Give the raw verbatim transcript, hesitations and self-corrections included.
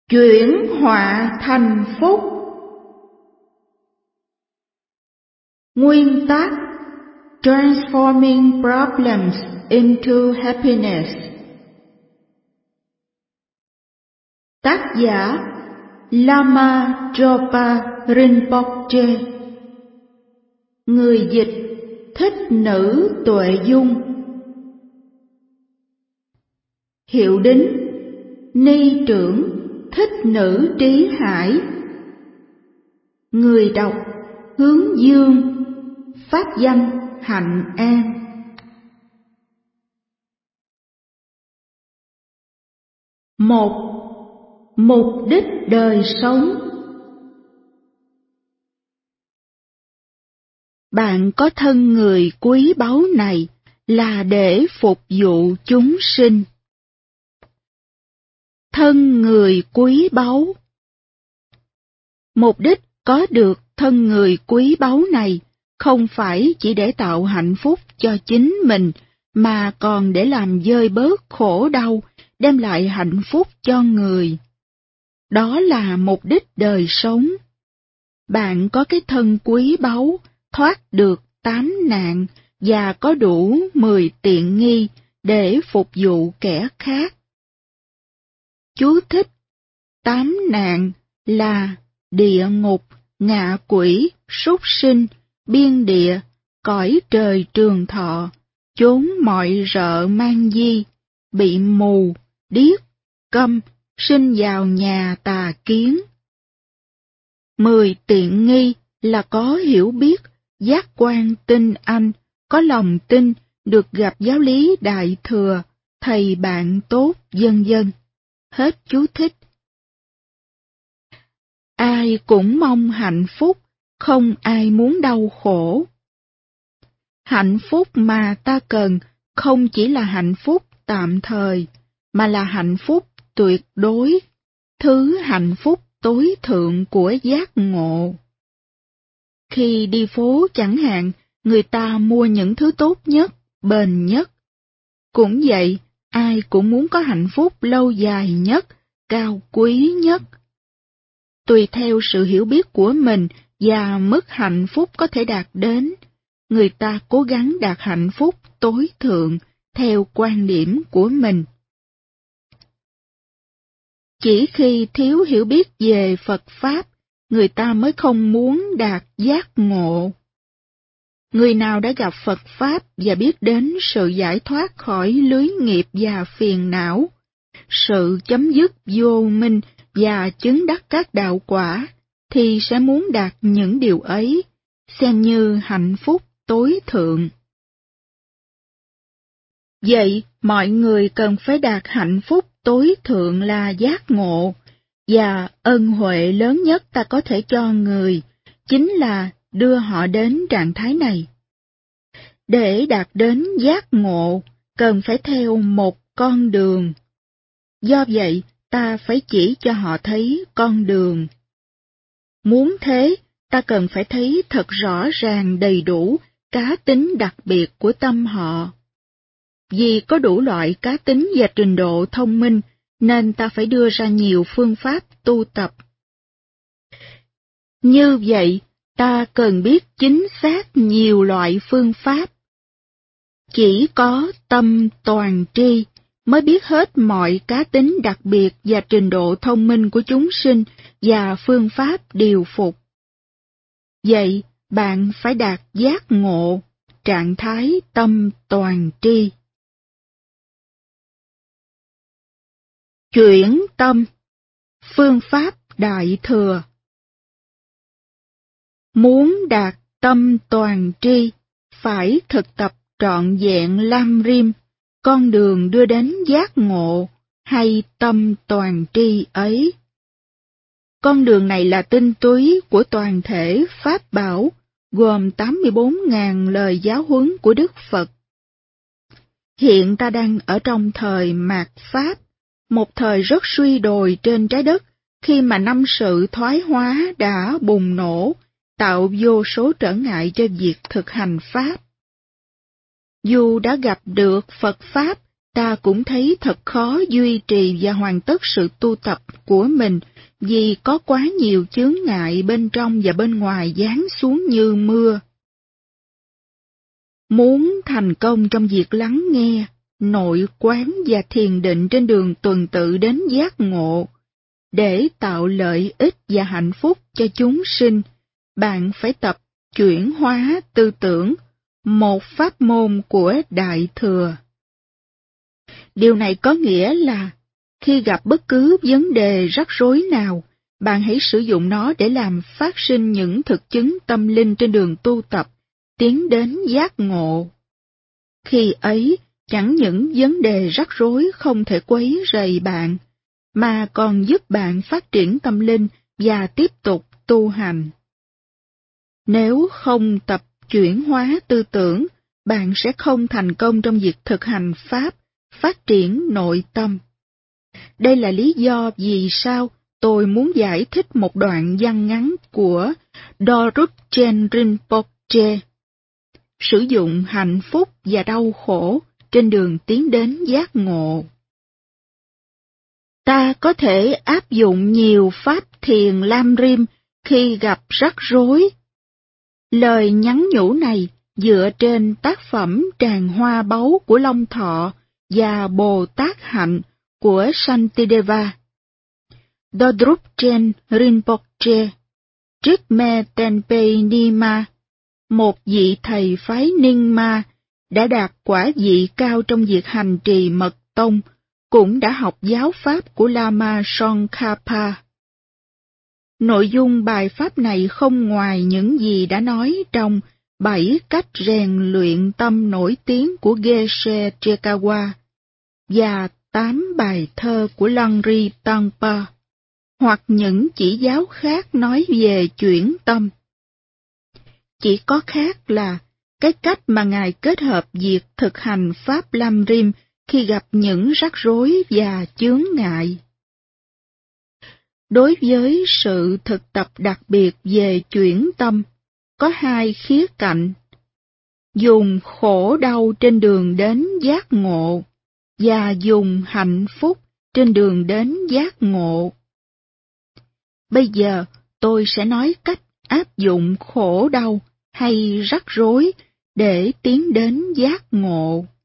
Chuyển họa thành phúc. Nguyên tắc: Transforming problems into happiness. Tác giả: Lama Zopa Rinpoche. Người dịch: Thích Nữ Tuệ Dung. Hiệu đính: Ni trưởng Thích Nữ Trí Hải. Người đọc: Hướng Dương. Pháp danh: Hạnh An. Một. Mục đích đời sống. Bạn có thân người quý báu này là để phục vụ chúng sinh. Thân người quý báu. Mục đích có được thân người quý báu này không phải chỉ để tạo hạnh phúc cho chính mình, mà còn để làm vơi bớt khổ đau, đem lại hạnh phúc cho người. Đó là mục đích đời sống. Bạn có cái thân quý báu, thoát được tám nạn và có đủ mười tiện nghi để phục vụ kẻ khác. Chú thích: Tám nạn là địa ngục, ngạ quỷ, súc sinh, biên địa, cõi trời trường thọ, chốn mọi rợ mang di, bị mù, điếc, câm, sinh vào nhà tà kiến. Mười tiện nghi là có hiểu biết, giác quan tinh anh, có lòng tin, được gặp giáo lý đại thừa, thầy bạn tốt, vân vân. Hết chú thích. Ai cũng mong hạnh phúc, không ai muốn đau khổ. Hạnh phúc mà ta cần không chỉ là hạnh phúc tạm thời, mà là hạnh phúc tuyệt đối, thứ hạnh phúc tối thượng của giác ngộ. Khi đi phố chẳng hạn, người ta mua những thứ tốt nhất, bền nhất. Cũng vậy, ai cũng muốn có hạnh phúc lâu dài nhất, cao quý nhất. Tùy theo sự hiểu biết của mình và mức hạnh phúc có thể đạt đến, người ta cố gắng đạt hạnh phúc tối thượng theo quan điểm của mình. Chỉ khi thiếu hiểu biết về Phật Pháp, người ta mới không muốn đạt giác ngộ. Người nào đã gặp Phật Pháp và biết đến sự giải thoát khỏi lưới nghiệp và phiền não, sự chấm dứt vô minh và chứng đắc các đạo quả, thì sẽ muốn đạt những điều ấy, xem như hạnh phúc tối thượng. Vậy, mọi người cần phải đạt hạnh phúc tối thượng là giác ngộ, và ân huệ lớn nhất ta có thể cho người, chính là đưa họ đến trạng thái này. Để đạt đến giác ngộ, cần phải theo một con đường. Do vậy, ta phải chỉ cho họ thấy con đường. Muốn thế, ta cần phải thấy thật rõ ràng đầy đủ cá tính đặc biệt của tâm họ. Vì có đủ loại cá tính và trình độ thông minh, nên ta phải đưa ra nhiều phương pháp tu tập. Như vậy, ta cần biết chính xác nhiều loại phương pháp. Chỉ có tâm toàn tri mới biết hết mọi cá tính đặc biệt và trình độ thông minh của chúng sinh và phương pháp điều phục. Vậy, bạn phải đạt giác ngộ, trạng thái tâm toàn tri. Chuyển tâm. Phương pháp đại thừa. Muốn đạt tâm toàn tri, phải thực tập trọn vẹn Lam Rim, con đường đưa đến giác ngộ hay tâm toàn tri ấy. Con đường này là tinh túy của toàn thể Pháp bảo, gồm tám mươi bốn nghìn lời giáo huấn của Đức Phật. Hiện ta đang ở trong thời mạt Pháp, một thời rất suy đồi trên trái đất, khi mà năm sự thoái hóa đã bùng nổ, tạo vô số trở ngại cho việc thực hành Pháp. Dù đã gặp được Phật Pháp, ta cũng thấy thật khó duy trì và hoàn tất sự tu tập của mình vì có quá nhiều chướng ngại bên trong và bên ngoài giáng xuống như mưa. Muốn thành công trong việc lắng nghe, nội quán và thiền định trên đường tuần tự đến giác ngộ, để tạo lợi ích và hạnh phúc cho chúng sinh, bạn phải tập chuyển hóa tư tưởng, một pháp môn của Đại Thừa. Điều này có nghĩa là, khi gặp bất cứ vấn đề rắc rối nào, bạn hãy sử dụng nó để làm phát sinh những thực chứng tâm linh trên đường tu tập, tiến đến giác ngộ. Khi ấy, chẳng những vấn đề rắc rối không thể quấy rầy bạn, mà còn giúp bạn phát triển tâm linh và tiếp tục tu hành. Nếu không tập chuyển hóa tư tưởng, bạn sẽ không thành công trong việc thực hành Pháp, phát triển nội tâm. Đây là lý do vì sao tôi muốn giải thích một đoạn văn ngắn của Dorubchen Rinpoche. Sử dụng hạnh phúc và đau khổ trên đường tiến đến giác ngộ. Ta có thể áp dụng nhiều pháp thiền lam rim khi gặp rắc rối. Lời nhắn nhủ này dựa trên tác phẩm Tràng Hoa Báu của Long Thọ và Bồ Tát Hạnh của Shantideva. Dorubchen Rinpoche, Trikme Tenpe Nima, một vị thầy phái Ninh Ma, đã đạt quả vị cao trong việc hành trì mật tông, cũng đã học giáo pháp của Lama Tsongkhapa. Nội dung bài pháp này không ngoài những gì đã nói trong bảy cách rèn luyện tâm nổi tiếng của Geshe Chekawa và tám bài thơ của Langri Tangpa, hoặc những chỉ giáo khác nói về chuyển tâm. Chỉ có khác là cái cách mà Ngài kết hợp việc thực hành Pháp Lam Rim khi gặp những rắc rối và chướng ngại. Đối với sự thực tập đặc biệt về chuyển tâm, có hai khía cạnh: dùng khổ đau trên đường đến giác ngộ và dùng hạnh phúc trên đường đến giác ngộ. Bây giờ tôi sẽ nói cách áp dụng khổ đau hay rắc rối để tiến đến giác ngộ.